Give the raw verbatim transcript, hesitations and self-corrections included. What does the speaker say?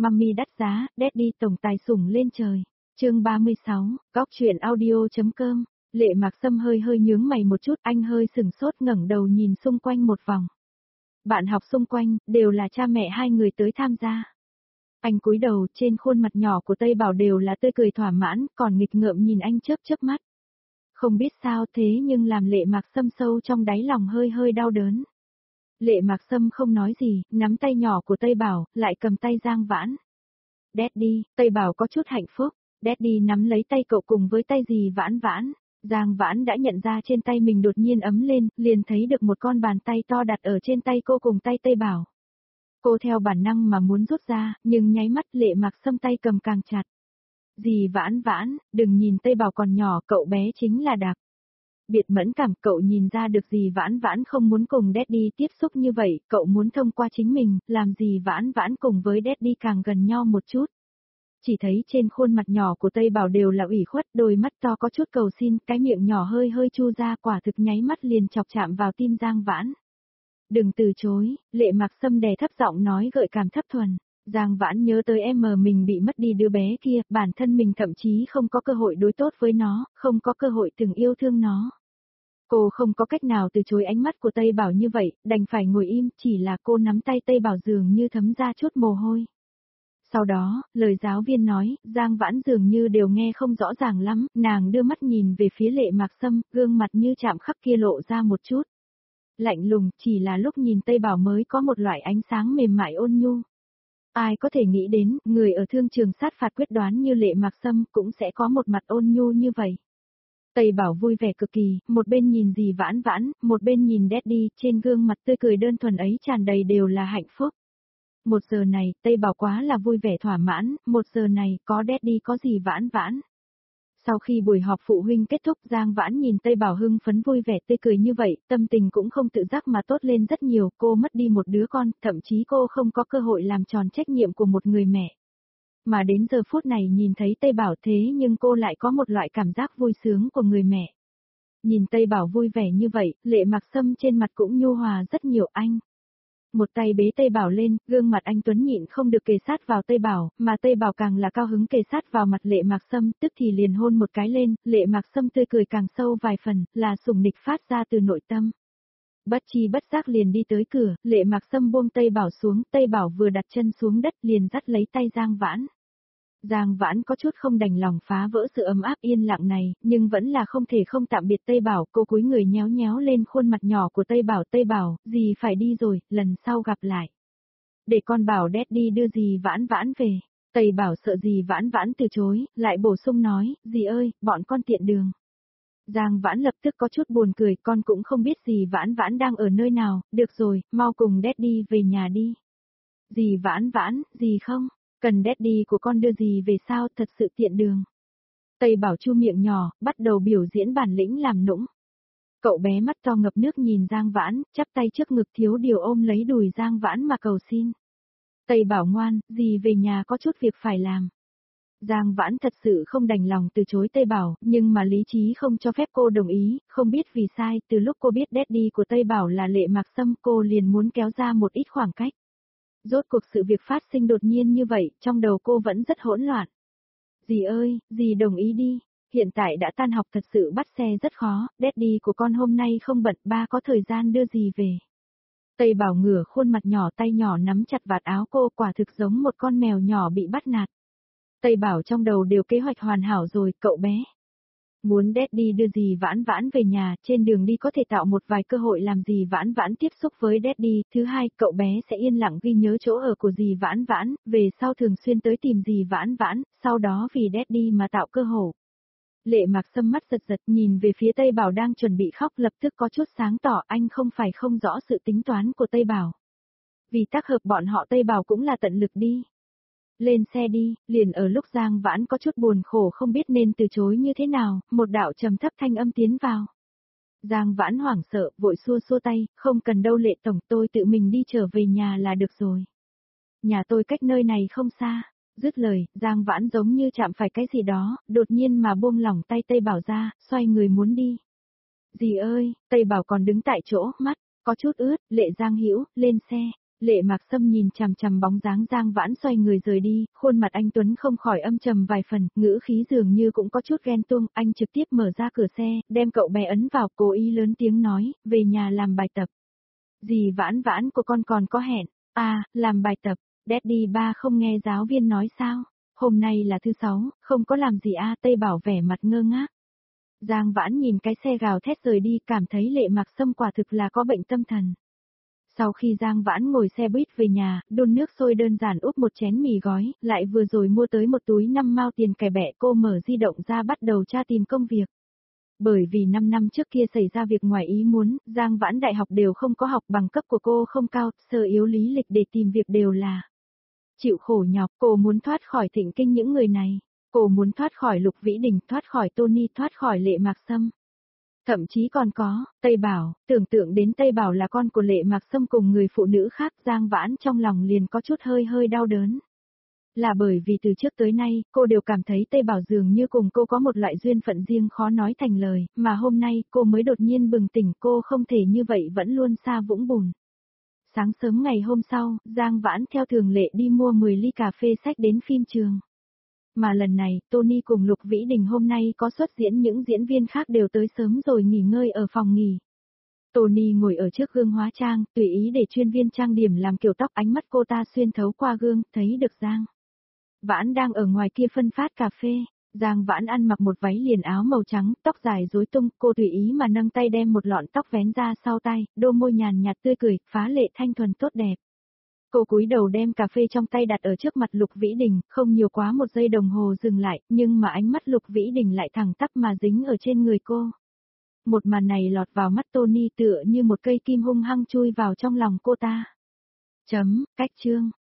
Mummy đắt giá, Daddy tổng tài sủng lên trời. Chương ba mươi sáu, góc truyện audio.com. Lệ Mạc Sâm hơi hơi nhướng mày một chút, anh hơi sửng sốt ngẩng đầu nhìn xung quanh một vòng. Bạn học xung quanh, đều là cha mẹ hai người tới tham gia. Anh cúi đầu, trên khuôn mặt nhỏ của Tây Bảo đều là tươi cười thỏa mãn, còn nghịch ngợm nhìn anh chớp chớp mắt. Không biết sao thế nhưng làm Lệ Mạc Sâm sâu trong đáy lòng hơi hơi đau đớn. Lệ Mạc Sâm không nói gì, nắm tay nhỏ của Tây Bảo, lại cầm tay Giang Vãn. Daddy, Tây Bảo có chút hạnh phúc. Daddy nắm lấy tay cậu cùng với tay dì Vãn Vãn. Giang Vãn đã nhận ra trên tay mình đột nhiên ấm lên, liền thấy được một con bàn tay to đặt ở trên tay cô cùng tay Tây Bảo. Cô theo bản năng mà muốn rút ra, nhưng nháy mắt Lệ Mạc Sâm tay cầm càng chặt. Dì Vãn Vãn, đừng nhìn Tây Bảo còn nhỏ, cậu bé chính là đặc biệt mẫn cảm, cậu nhìn ra được dì Vãn Vãn không muốn cùng Daddy tiếp xúc như vậy, cậu muốn thông qua chính mình, làm dì Vãn Vãn cùng với Daddy càng gần nhau một chút. Chỉ thấy trên khuôn mặt nhỏ của Tây Bảo đều là ủy khuất, đôi mắt to có chút cầu xin, cái miệng nhỏ hơi hơi chu ra, quả thực nháy mắt liền chọc chạm vào tim Giang Vãn. Đừng từ chối, Lệ Mạc Sâm đè thấp giọng nói gợi cảm thấp thuần. Giang Vãn nhớ tới em mình bị mất đi đứa bé kia, bản thân mình thậm chí không có cơ hội đối tốt với nó, không có cơ hội từng yêu thương nó. Cô không có cách nào từ chối ánh mắt của Tây Bảo như vậy, đành phải ngồi im, chỉ là cô nắm tay Tây Bảo dường như thấm ra chút mồ hôi. Sau đó, lời giáo viên nói, Giang Vãn dường như đều nghe không rõ ràng lắm, nàng đưa mắt nhìn về phía Lệ Mạc Sâm, gương mặt như chạm khắc kia lộ ra một chút. Lạnh lùng, chỉ là lúc nhìn Tây Bảo mới có một loại ánh sáng mềm mại ôn nhu. Ai có thể nghĩ đến, người ở thương trường sát phạt quyết đoán như Lệ Mạc Sâm cũng sẽ có một mặt ôn nhu như vậy. Tây Bảo vui vẻ cực kỳ, một bên nhìn dì Vãn Vãn, một bên nhìn Daddy, trên gương mặt tươi cười đơn thuần ấy tràn đầy đều là hạnh phúc. Một giờ này, Tây Bảo quá là vui vẻ thỏa mãn, một giờ này, có Daddy có dì Vãn Vãn. Sau khi buổi họp phụ huynh kết thúc, Giang Vãn nhìn Tây Bảo hưng phấn vui vẻ tươi cười như vậy, tâm tình cũng không tự giác mà tốt lên rất nhiều, cô mất đi một đứa con, thậm chí cô không có cơ hội làm tròn trách nhiệm của một người mẹ. Mà đến giờ phút này nhìn thấy Tây Bảo thế nhưng cô lại có một loại cảm giác vui sướng của người mẹ. Nhìn Tây Bảo vui vẻ như vậy, Lệ Mạc Sâm trên mặt cũng nhu hòa rất nhiều anh. Một tay bế Tây Bảo lên, gương mặt anh Tuấn nhịn không được kề sát vào Tây Bảo, mà Tây Bảo càng là cao hứng kề sát vào mặt Lệ Mạc Sâm, tức thì liền hôn một cái lên, Lệ Mạc Sâm tươi cười càng sâu vài phần, là sủng nịch phát ra từ nội tâm. Bất chi bất giác liền đi tới cửa, Lệ Mạc Sâm buông Tây Bảo xuống, Tây Bảo vừa đặt chân xuống đất liền dắt lấy tay Giang Vãn. Giang Vãn có chút không đành lòng phá vỡ sự ấm áp yên lặng này, nhưng vẫn là không thể không tạm biệt Tây Bảo, cô cúi người nhéo nhéo lên khuôn mặt nhỏ của Tây Bảo. Tây Bảo, dì phải đi rồi, lần sau gặp lại. Để con bảo Daddy đưa dì Vãn Vãn về. Tây Bảo sợ dì Vãn Vãn từ chối, lại bổ sung nói, dì ơi, bọn con tiện đường. Giang Vãn lập tức có chút buồn cười, con cũng không biết dì Vãn Vãn đang ở nơi nào, được rồi, mau cùng Daddy về nhà đi. Dì Vãn Vãn, dì không? Cần Daddy của con đưa gì về sao, thật sự tiện đường. Tây Bảo chu miệng nhỏ, bắt đầu biểu diễn bản lĩnh làm nũng. Cậu bé mắt to ngập nước nhìn Giang Vãn, chắp tay trước ngực thiếu điều ôm lấy đùi Giang Vãn mà cầu xin. Tây Bảo ngoan, dì về nhà có chút việc phải làm. Giang Vãn thật sự không đành lòng từ chối Tây Bảo, nhưng mà lý trí không cho phép cô đồng ý, không biết vì sai, từ lúc cô biết Daddy của Tây Bảo là Lệ Mạc Sâm cô liền muốn kéo ra một ít khoảng cách. Rốt cuộc sự việc phát sinh đột nhiên như vậy, trong đầu cô vẫn rất hỗn loạn. Dì ơi, dì đồng ý đi, hiện tại đã tan học thật sự bắt xe rất khó, Daddy của con hôm nay không bận, ba có thời gian đưa dì về. Tây Bảo ngửa khuôn mặt nhỏ tay nhỏ nắm chặt vạt áo cô, quả thực giống một con mèo nhỏ bị bắt nạt. Tây Bảo trong đầu đều kế hoạch hoàn hảo rồi, cậu bé. Muốn Daddy đưa dì Vãn Vãn về nhà, trên đường đi có thể tạo một vài cơ hội làm dì Vãn Vãn tiếp xúc với Daddy. Thứ hai, cậu bé sẽ yên lặng ghi nhớ chỗ ở của dì Vãn Vãn, về sau thường xuyên tới tìm dì Vãn Vãn, sau đó vì Daddy mà tạo cơ hội. Lệ Mạc Sâm mắt giật giật nhìn về phía Tây Bảo đang chuẩn bị khóc, lập tức có chút sáng tỏ, anh không phải không rõ sự tính toán của Tây Bảo. Vì tác hợp bọn họ Tây Bảo cũng là tận lực đi. Lên xe đi, liền ở lúc Giang Vãn có chút buồn khổ không biết nên từ chối như thế nào, một đạo trầm thấp thanh âm tiến vào. Giang Vãn hoảng sợ, vội xua xua tay, không cần đâu Lệ tổng, tôi tự mình đi trở về nhà là được rồi. Nhà tôi cách nơi này không xa. Dứt lời, Giang Vãn giống như chạm phải cái gì đó, đột nhiên mà buông lỏng tay Tây Bảo ra, xoay người muốn đi. Dì ơi, Tây Bảo còn đứng tại chỗ, mắt có chút ướt, Lệ Giang Hữu lên xe. Lệ Mạc Sâm nhìn chằm chằm bóng dáng Giang Vãn xoay người rời đi, khuôn mặt anh Tuấn không khỏi âm trầm vài phần, ngữ khí dường như cũng có chút ghen tuông, anh trực tiếp mở ra cửa xe, đem cậu bé ấn vào, cố ý lớn tiếng nói, về nhà làm bài tập. Dì Vãn Vãn của con còn có hẹn, à, làm bài tập, Daddy ba không nghe giáo viên nói sao, hôm nay là thứ sáu, không có làm gì à, Tây Bảo vẻ mặt ngơ ngác. Giang Vãn nhìn cái xe gào thét rời đi, cảm thấy Lệ Mạc Sâm quả thực là có bệnh tâm thần. Sau khi Giang Vãn ngồi xe buýt về nhà, đun nước sôi đơn giản úp một chén mì gói, lại vừa rồi mua tới một túi năm mao tiền cải bẹ, cô mở di động ra bắt đầu tra tìm công việc. Bởi vì năm năm trước kia xảy ra việc ngoài ý muốn, Giang Vãn đại học đều không có học, bằng cấp của cô không cao, sơ yếu lý lịch để tìm việc đều là chịu khổ nhọc, cô muốn thoát khỏi thịnh kinh những người này. Cô muốn thoát khỏi Lục Vĩ Đình, thoát khỏi Tony, thoát khỏi Lệ Mạc Sâm. Thậm chí còn có, Tây Bảo, tưởng tượng đến Tây Bảo là con của Lệ Mạc Sâm cùng người phụ nữ khác, Giang Vãn trong lòng liền có chút hơi hơi đau đớn. Là bởi vì từ trước tới nay, cô đều cảm thấy Tây Bảo dường như cùng cô có một loại duyên phận riêng khó nói thành lời, mà hôm nay cô mới đột nhiên bừng tỉnh, cô không thể như vậy vẫn luôn xa vũng bùn. Sáng sớm ngày hôm sau, Giang Vãn theo thường lệ đi mua mười ly cà phê sách đến phim trường. Mà lần này, Tony cùng Lục Vĩ Đình hôm nay có xuất diễn, những diễn viên khác đều tới sớm rồi nghỉ ngơi ở phòng nghỉ. Tony ngồi ở trước gương hóa trang, tùy ý để chuyên viên trang điểm làm kiểu tóc, ánh mắt cô ta xuyên thấu qua gương, thấy được Giang Vãn đang ở ngoài kia phân phát cà phê. Giang Vãn ăn mặc một váy liền áo màu trắng, tóc dài rối tung, cô tùy ý mà nâng tay đem một lọn tóc vén ra sau tay, đôi môi nhàn nhạt tươi cười, phá lệ thanh thuần tốt đẹp. Cô cúi đầu đem cà phê trong tay đặt ở trước mặt Lục Vĩ Đình, không nhiều quá một giây đồng hồ dừng lại, nhưng mà ánh mắt Lục Vĩ Đình lại thẳng tắp mà dính ở trên người cô. Một màn này lọt vào mắt Tony tựa như một cây kim hung hăng chui vào trong lòng cô ta. Chấm, cách chương.